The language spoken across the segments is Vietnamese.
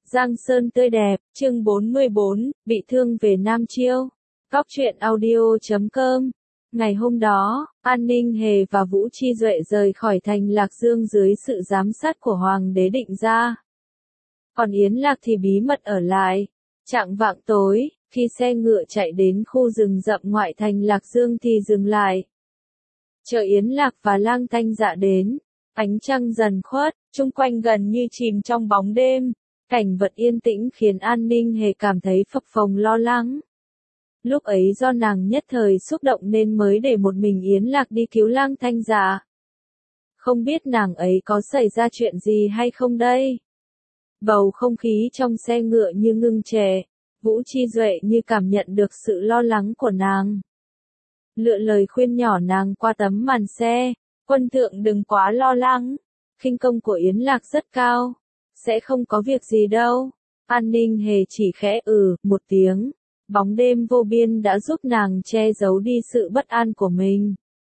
Giang Sơn tươi đẹp, chương 44, bị thương về Nam Chiêu. Cóc truyện audio.com. Ngày hôm đó, An Ninh Hề và Vũ Chi Duệ rời khỏi thành Lạc Dương dưới sự giám sát của Hoàng đế Định Gia. Còn Yến Lạc thì bí mật ở lại. Chạng vạng tối, khi xe ngựa chạy đến khu rừng rậm ngoại thành Lạc Dương thì dừng lại. Chờ Yến Lạc và Lang Thanh Dạ đến, ánh trăng dần khuất, chung quanh gần như chìm trong bóng đêm. Cảnh vật yên tĩnh khiến An Ninh Hề cảm thấy phập phồng lo lắng. Lúc ấy do nàng nhất thời xúc động nên mới để một mình Yến Lạc đi cứu Lang Thanh Dạ. Không biết nàng ấy có xảy ra chuyện gì hay không đây? Bầu không khí trong xe ngựa như ngưng trệ, Vũ Chi Duệ như cảm nhận được sự lo lắng của nàng. Lựa lời khuyên nhỏ nàng qua tấm màn xe, quân thượng đừng quá lo lắng, khinh công của Yến Lạc rất cao. Sẽ không có việc gì đâu. An Ninh Hề chỉ khẽ một tiếng. Bóng đêm vô biên đã giúp nàng che giấu đi sự bất an của mình.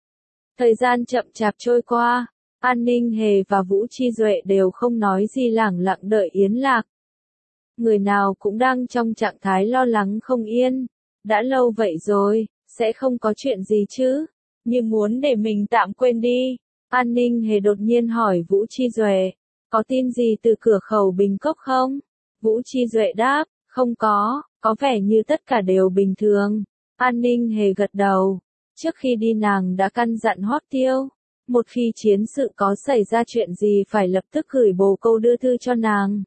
Thời gian chậm chạp trôi qua, An Ninh Hề và Vũ Chi Duệ đều không nói gì, lẳng lặng đợi Yến Lạc. Người nào cũng đang trong trạng thái lo lắng không yên. Đã lâu vậy rồi, sẽ không có chuyện gì chứ? Như muốn để mình tạm quên đi. An Ninh Hề đột nhiên hỏi Vũ Chi Duệ. Có tin gì từ cửa khẩu Bình Cốc không? Vũ Chi Duệ đáp, không có vẻ như tất cả đều bình thường. An Ninh Hề gật đầu. Trước khi đi nàng đã căn dặn Hoắc Tiêu, một khi chiến sự có xảy ra chuyện gì phải lập tức gửi bồ câu đưa thư cho nàng.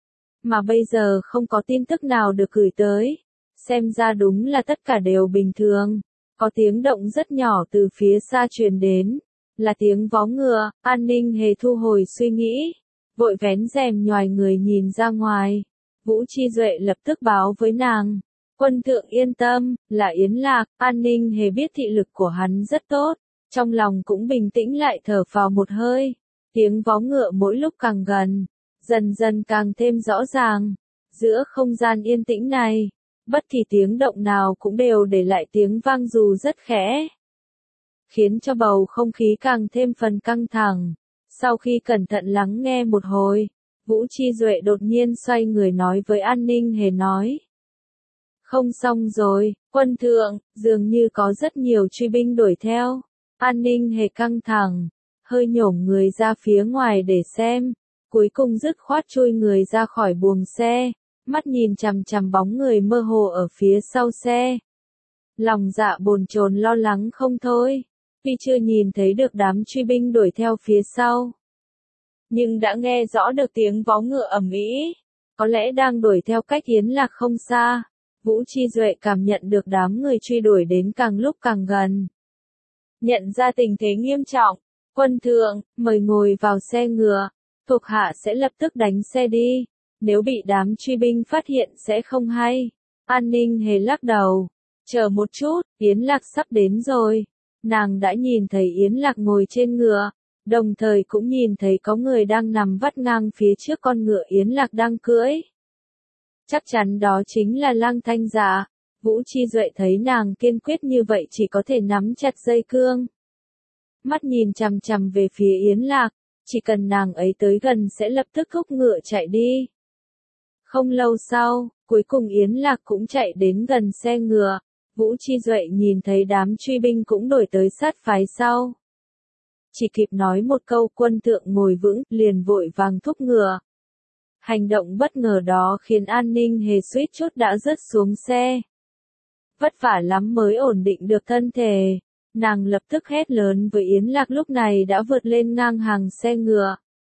Mà bây giờ không có tin tức nào được gửi tới. Xem ra đúng là tất cả đều bình thường. Có tiếng động rất nhỏ từ phía xa truyền đến. Là tiếng vó ngựa. An Ninh Hề thu hồi suy nghĩ. Vội vén rèm nhoài người nhìn ra ngoài. Vũ Chi Duệ lập tức báo với nàng. Quân thượng yên tâm, là Yến Lạc. An Ninh Hề biết thị lực của hắn rất tốt. Trong lòng cũng bình tĩnh lại, thở phào một hơi. Tiếng vó ngựa mỗi lúc càng gần. Dần dần càng thêm rõ ràng. Giữa không gian yên tĩnh này, bất kỳ tiếng động nào cũng đều để lại tiếng vang dù rất khẽ. Khiến cho bầu không khí càng thêm phần căng thẳng. Sau khi cẩn thận lắng nghe một hồi, Vũ Chi Duệ đột nhiên xoay người nói với An Ninh Hề nói. Không xong rồi, quân thượng, dường như có rất nhiều truy binh đuổi theo. An Ninh Hề căng thẳng, hơi nhổm người ra phía ngoài để xem, cuối cùng dứt khoát chui người ra khỏi buồng xe, mắt nhìn chằm chằm bóng người mơ hồ ở phía sau xe. Lòng dạ bồn chồn lo lắng không thôi. Tuy chưa nhìn thấy được đám truy binh đuổi theo phía sau, nhưng đã nghe rõ được tiếng vó ngựa ầm ĩ, có lẽ đang đuổi theo cách Yến Lạc không xa. Vũ Chi Duệ cảm nhận được đám người truy đuổi đến càng lúc càng gần. Nhận ra tình thế nghiêm trọng, quân thượng, mời ngồi vào xe ngựa, thuộc hạ sẽ lập tức đánh xe đi, nếu bị đám truy binh phát hiện sẽ không hay. An Ninh Hề lắc đầu, chờ một chút, Yến Lạc sắp đến rồi. Nàng đã nhìn thấy Yến Lạc ngồi trên ngựa, đồng thời cũng nhìn thấy có người đang nằm vắt ngang phía trước con ngựa Yến Lạc đang cưỡi. Chắc chắn đó chính là Lang Thanh Dạ. Vũ Chi Duệ thấy nàng kiên quyết như vậy chỉ có thể nắm chặt dây cương. Mắt nhìn chằm chằm về phía Yến Lạc, chỉ cần nàng ấy tới gần sẽ lập tức thúc ngựa chạy đi. Không lâu sau, cuối cùng Yến Lạc cũng chạy đến gần xe ngựa. Vũ Chi Duệ nhìn thấy đám truy binh cũng đuổi tới sát phái sau. Chỉ kịp nói một câu quân thượng ngồi vững, liền vội vàng thúc ngựa. Hành động bất ngờ đó khiến An Ninh Hề suýt chút đã rớt xuống xe. Vất vả lắm mới ổn định được thân thể. Nàng lập tức hét lớn với Yến Lạc lúc này đã vượt lên ngang hàng xe ngựa.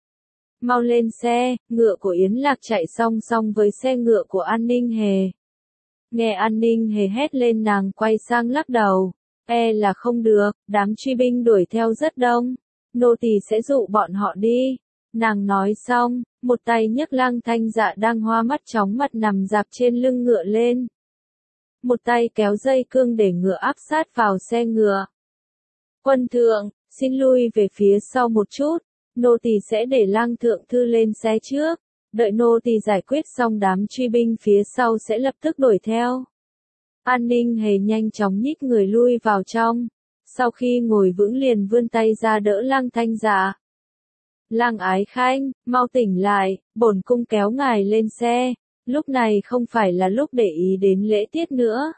Mau lên xe, ngựa của Yến Lạc chạy song song với xe ngựa của An Ninh Hề. Nghe An Ninh Hề hét lên nàng quay sang lắc đầu. Là không được, đám truy binh đuổi theo rất đông. Nô tỳ sẽ dụ bọn họ đi. Nàng nói xong, một tay nhấc Lang Thanh Dạ đang hoa mắt chóng mặt nằm dạp trên lưng ngựa lên. Một tay kéo dây cương để ngựa áp sát vào xe ngựa. Quân thượng, xin lui về phía sau một chút. Nô tỳ sẽ để Lang thượng thư lên xe trước. Đợi nô tỳ giải quyết xong đám truy binh phía sau sẽ lập tức đuổi theo. An Ninh Hề nhanh chóng nhích người lui vào trong. Sau khi ngồi vững liền vươn tay ra đỡ Lang Thanh Dạ. Lang Ái Khanh, mau tỉnh lại, bổn cung kéo ngài lên xe, lúc này không phải là lúc để ý đến lễ tiết nữa.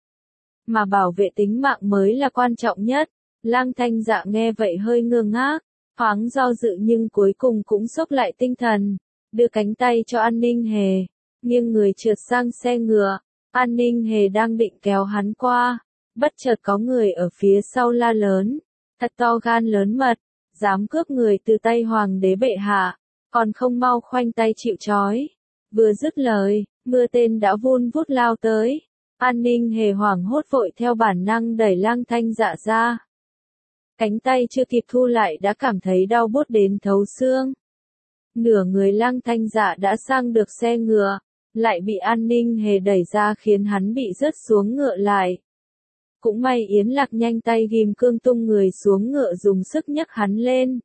Mà bảo vệ tính mạng mới là quan trọng nhất. Lang Thanh Dạ nghe vậy hơi ngơ ngác, thoáng do dự nhưng cuối cùng cũng xốc lại tinh thần, đưa cánh tay cho An Ninh Hề, nghiêng người trượt sang xe ngựa. An Ninh Hề đang định kéo hắn qua, bất chợt có người ở phía sau la lớn, thật to gan lớn mật, dám cướp người từ tay hoàng đế bệ hạ, còn không mau khoanh tay chịu trói. Vừa dứt lời, mưa tên đã vun vút lao tới. An Ninh Hề hoảng hốt vội theo bản năng đẩy Lang Thanh Dạ ra. Cánh tay chưa kịp thu lại đã cảm thấy đau buốt đến thấu xương. Nửa người Lang Thanh Dạ đã sang được xe ngựa, lại bị An Ninh Hề đẩy ra khiến hắn bị rớt xuống ngựa lại. Cũng may Yến Lạc nhanh tay ghim cương tung người xuống ngựa dùng sức nhấc hắn lên.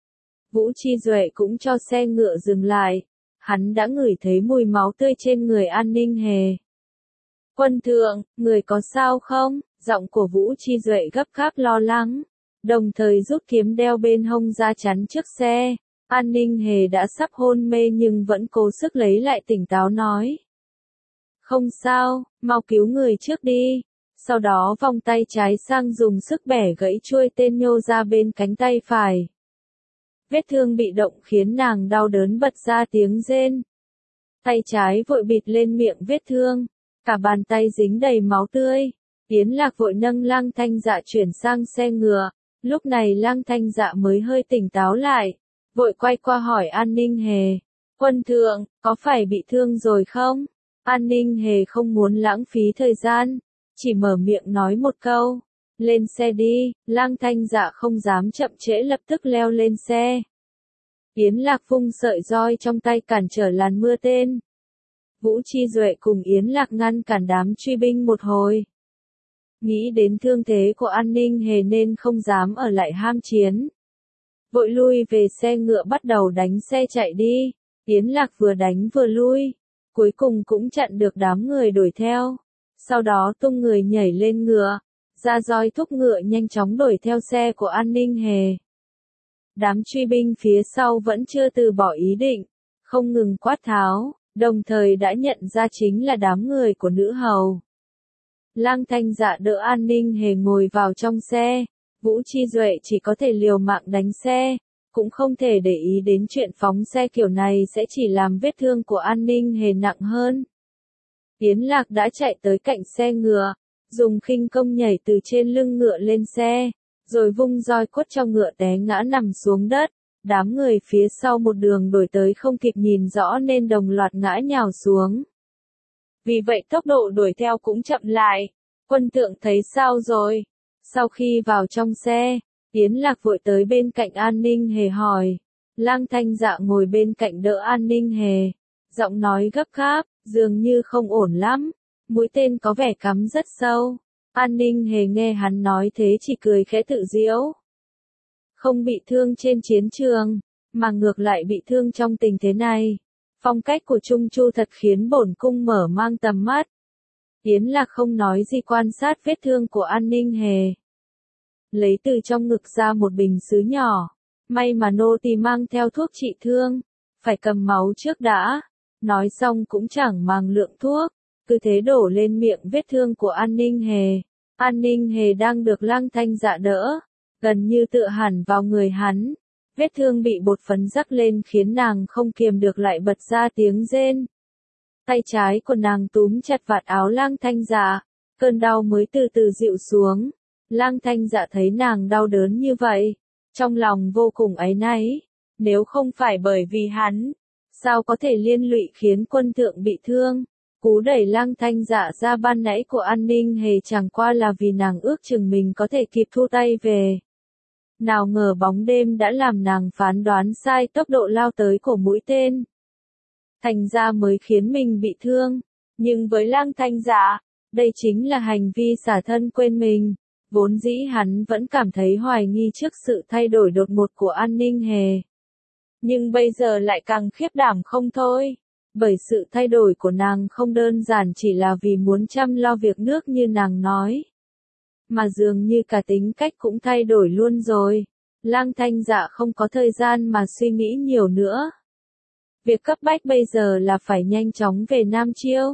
Vũ Chi Duệ cũng cho xe ngựa dừng lại, hắn đã ngửi thấy mùi máu tươi trên người An Ninh Hề. Quân thượng, người có sao không? Giọng của Vũ Chi Duệ gấp gáp lo lắng, đồng thời rút kiếm đeo bên hông ra chắn trước xe. An Ninh Hề đã sắp hôn mê nhưng vẫn cố sức lấy lại tỉnh táo nói. Không sao, mau cứu người trước đi. Sau đó vòng tay trái sang dùng sức bẻ gãy chuôi tên nhô ra bên cánh tay phải. Vết thương bị động khiến nàng đau đớn bật ra tiếng rên. Tay trái vội bịt lên miệng vết thương, cả bàn tay dính đầy máu tươi. Yến Lạc vội nâng Lang Thanh Dạ chuyển sang xe ngựa, lúc này Lang Thanh Dạ mới hơi tỉnh táo lại, vội quay qua hỏi An Ninh Hề. Quân thượng, có phải bị thương rồi không? An Ninh Hề không muốn lãng phí thời gian, chỉ mở miệng nói một câu. Lên xe đi. Lang Thanh Dạ không dám chậm trễ lập tức leo lên xe. Yến Lạc vung sợi roi trong tay cản trở làn mưa tên. Vũ Chi Duệ cùng Yến Lạc ngăn cản đám truy binh một hồi. Nghĩ đến thương thế của An Ninh Hề nên không dám ở lại ham chiến. Vội lui về xe ngựa bắt đầu đánh xe chạy đi. Yến Lạc vừa đánh vừa lui, cuối cùng cũng chặn được đám người đuổi theo. Sau đó tung người nhảy lên ngựa, ra roi thúc ngựa nhanh chóng đuổi theo xe của An Ninh Hề. Đám truy binh phía sau vẫn chưa từ bỏ ý định, không ngừng quát tháo, đồng thời đã nhận ra chính là đám người của nữ hầu. Lang Thanh Dạ đỡ An Ninh Hề ngồi vào trong xe, Vũ Chi Duệ chỉ có thể liều mạng đánh xe, cũng không thể để ý đến chuyện phóng xe kiểu này sẽ chỉ làm vết thương của An Ninh Hề nặng hơn. Yến Lạc đã chạy tới cạnh xe ngựa, dùng khinh công nhảy từ trên lưng ngựa lên xe, rồi vung roi quất cho ngựa té ngã nằm xuống đất. Đám người phía sau một đường đuổi tới không kịp nhìn rõ nên đồng loạt ngã nhào xuống. Vì vậy tốc độ đuổi theo cũng chậm lại. Quân thượng thấy sao rồi? Sau khi vào trong xe, Yến Lạc vội tới bên cạnh An Ninh Hề hỏi. Lang Thanh Dạ ngồi bên cạnh đỡ An Ninh Hề, giọng nói gấp gáp, dường như không ổn lắm, mũi tên có vẻ cắm rất sâu. An Ninh Hề nghe hắn nói thế chỉ cười khẽ tự giễu. Không bị thương trên chiến trường, mà ngược lại bị thương trong tình thế này. Phong cách của Trung Chu thật khiến bổn cung mở mang tầm mắt. Yến Lạc không nói gì quan sát vết thương của An Ninh Hề. Lấy từ trong ngực ra một bình sứ nhỏ. May mà nô tỳ mang theo thuốc trị thương. Phải cầm máu trước đã. Nói xong cũng chẳng màng lượng thuốc. Cứ thế đổ lên miệng vết thương của An Ninh Hề. An Ninh Hề đang được Lang Thanh Dạ đỡ, gần như tựa hẳn vào người hắn. Vết thương bị bột phấn rắc lên khiến nàng không kiềm được lại bật ra tiếng rên. Tay trái của nàng túm chặt vạt áo Lang Thanh Dạ, cơn đau mới từ từ dịu xuống. Lang Thanh Dạ thấy nàng đau đớn như vậy, trong lòng vô cùng áy náy. Nếu không phải bởi vì hắn, sao có thể liên lụy khiến quân thượng bị thương? Cú đẩy Lang Thanh Dạ ra ban nãy của An Ninh Hề chẳng qua là vì nàng ước chừng mình có thể kịp thu tay về. Nào ngờ bóng đêm đã làm nàng phán đoán sai tốc độ lao tới của mũi tên. Thành ra mới khiến mình bị thương. Nhưng với Lang Thanh Dạ, đây chính là hành vi xả thân quên mình. Vốn dĩ hắn vẫn cảm thấy hoài nghi trước sự thay đổi đột ngột của An Ninh Hề. Nhưng bây giờ lại càng khiếp đảm không thôi. Bởi sự thay đổi của nàng không đơn giản chỉ là vì muốn chăm lo việc nước như nàng nói. Mà dường như cả tính cách cũng thay đổi luôn rồi. Lang Thanh Dạ không có thời gian mà suy nghĩ nhiều nữa. Việc cấp bách bây giờ là phải nhanh chóng về Nam Chiêu.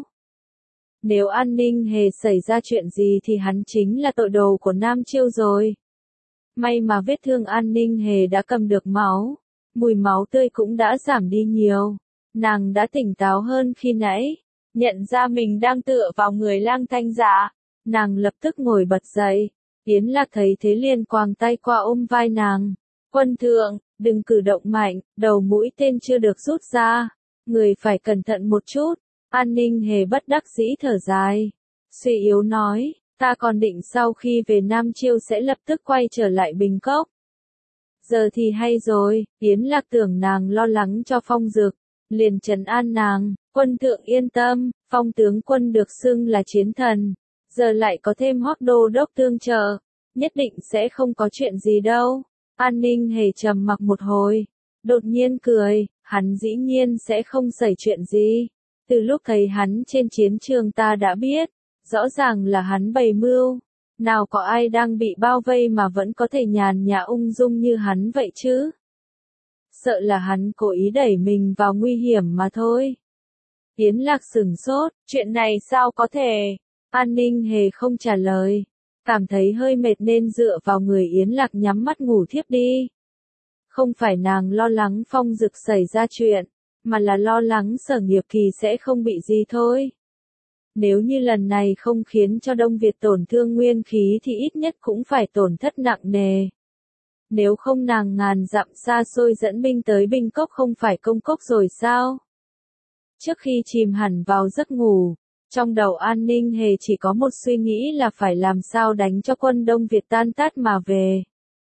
Nếu An Ninh Hề xảy ra chuyện gì thì hắn chính là tội đồ của Nam Chiêu rồi. May mà vết thương An Ninh Hề đã cầm được máu, mùi máu tươi cũng đã giảm đi nhiều. Nàng đã tỉnh táo hơn khi nãy, nhận ra mình đang tựa vào người Lang Thanh Dạ. Nàng lập tức ngồi bật dậy. Yến Lạc thấy thế liền quàng tay qua ôm vai nàng. Quân thượng, đừng cử động mạnh, đầu mũi tên chưa được rút ra. Người phải cẩn thận một chút. An Ninh Hề bất đắc dĩ thở dài. Suy yếu nói, ta còn định sau khi về Nam Chiêu sẽ lập tức quay trở lại Bình Cốc. Giờ thì hay rồi, Yến Lạc tưởng nàng lo lắng cho Phong Dực, liền trấn an nàng, quân thượng yên tâm, Phong tướng quân được xưng là chiến thần, giờ lại có thêm Hoắc đô đốc tương trợ, nhất định sẽ không có chuyện gì đâu. An Ninh Hề trầm mặc một hồi, đột nhiên cười, hắn dĩ nhiên sẽ không xảy chuyện gì. Từ lúc thấy hắn trên chiến trường ta đã biết, rõ ràng là hắn bày mưu. Nào có ai đang bị bao vây mà vẫn có thể nhàn nhã ung dung như hắn vậy chứ? Sợ là hắn cố ý đẩy mình vào nguy hiểm mà thôi. Yến Lạc sửng sốt, chuyện này sao có thể? An Ninh Hề không trả lời, cảm thấy hơi mệt nên dựa vào người Yến Lạc nhắm mắt ngủ thiếp đi. Không phải nàng lo lắng Phong Dực xảy ra chuyện, mà là lo lắng Sở Nghiệp Kỳ sẽ không bị gì thôi. Nếu như lần này không khiến cho Đông Việt tổn thương nguyên khí thì ít nhất cũng phải tổn thất nặng nề. Nếu không nàng ngàn dặm xa xôi dẫn binh tới Bình Cốc không phải công cốc rồi sao? Trước khi chìm hẳn vào giấc ngủ, trong đầu An Ninh Hề chỉ có một suy nghĩ là phải làm sao đánh cho quân Đông Việt tan tác mà về.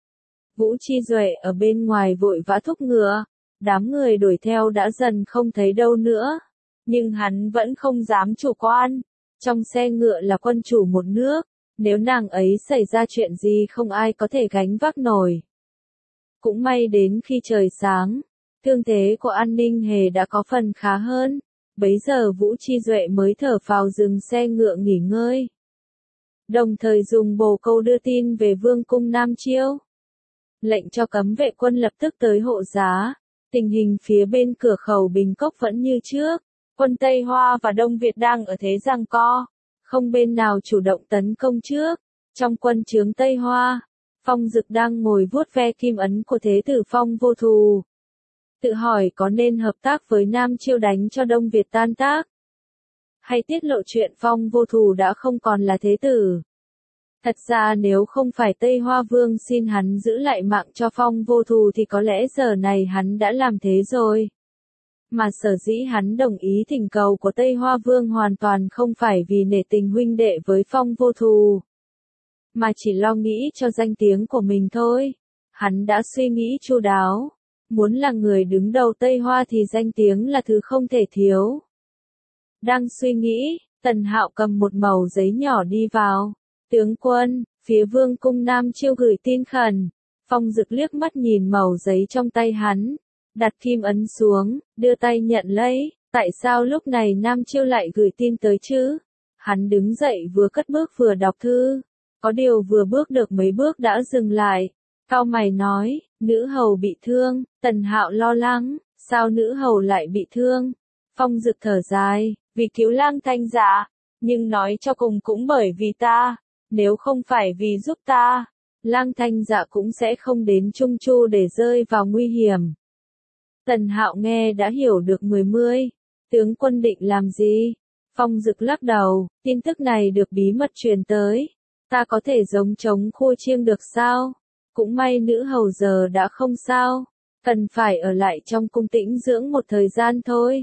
Vũ Chi Duệ ở bên ngoài vội vã thúc ngựa, đám người đuổi theo đã dần không thấy đâu nữa. Nhưng hắn vẫn không dám chủ quan, trong xe ngựa là quân chủ một nước, nếu nàng ấy xảy ra chuyện gì không ai có thể gánh vác nổi. Cũng may đến khi trời sáng, thương thế của An Ninh Hề đã có phần khá hơn, bấy giờ Vũ Chi Duệ mới thở phào dừng xe ngựa nghỉ ngơi. Đồng thời dùng bồ câu đưa tin về Vương cung Nam Chiêu. Lệnh cho cấm vệ quân lập tức tới hộ giá, tình hình phía bên cửa khẩu Bình Cốc vẫn như trước. Quân Tây Hoa và Đông Việt đang ở thế giằng co, không bên nào chủ động tấn công trước. Trong quân trướng Tây Hoa, Phong Dực đang ngồi vuốt ve kim ấn của Thế tử Phong Vô Thù. Tự hỏi có nên hợp tác với Nam Chiêu đánh cho Đông Việt tan tác, hay tiết lộ chuyện Phong Vô Thù đã không còn là thế tử. Thật ra nếu không phải Tây Hoa Vương xin hắn giữ lại mạng cho Phong Vô Thù thì có lẽ giờ này hắn đã làm thế rồi. Mà sở dĩ hắn đồng ý thỉnh cầu của Tây Hoa Vương hoàn toàn không phải vì nể tình huynh đệ với Phong Vô Thù, mà chỉ lo nghĩ cho danh tiếng của mình thôi. Hắn đã suy nghĩ chu đáo, muốn là người đứng đầu Tây Hoa thì danh tiếng là thứ không thể thiếu. Đang suy nghĩ, Tần Hạo cầm một mẩu giấy nhỏ đi vào. Tướng quân, phía Vương cung Nam Chiêu gửi tin khẩn. Phong Dực liếc mắt nhìn mẩu giấy trong tay hắn, đặt kim ấn xuống, đưa tay nhận lấy. Tại sao lúc này Nam Chiêu lại gửi tin tới chứ? Hắn đứng dậy vừa cất bước vừa đọc thư. Có điều vừa bước được mấy bước đã dừng lại. Cau mày nói, nữ hầu bị thương. Tần Hạo lo lắng, sao nữ hầu lại bị thương? Phong Dực thở dài, vì cứu Lang Thanh Dạ, nhưng nói cho cùng cũng bởi vì ta. Nếu không phải vì giúp ta, Lang Thanh Dạ cũng sẽ không đến Trung Chu để rơi vào nguy hiểm. Tần Hạo nghe đã hiểu được mười. Tướng quân định làm gì? Phong Dực lắc đầu, tin tức này được bí mật truyền tới. Ta có thể giống trống khua chiêng được sao? Cũng may nữ hầu giờ đã không sao, cần phải ở lại trong cung tĩnh dưỡng một thời gian thôi.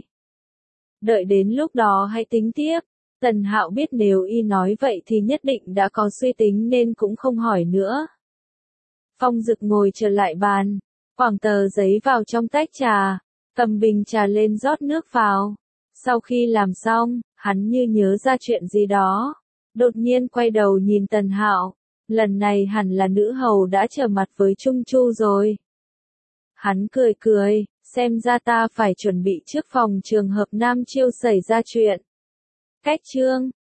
Đợi đến lúc đó hãy tính tiếp. Tần Hạo biết nếu y nói vậy thì nhất định đã có suy tính nên cũng không hỏi nữa. Phong Dực ngồi trở lại bàn, quẳng tờ giấy vào trong tách trà, cầm bình trà lên rót nước vào. Sau khi làm xong, hắn như nhớ ra chuyện gì đó, đột nhiên quay đầu nhìn Tần Hạo. Lần này hẳn là nữ hầu đã trở mặt với Trung Chu rồi. Hắn cười, xem ra ta phải chuẩn bị trước phòng trường hợp Nam Chiêu xảy ra chuyện. Cách chương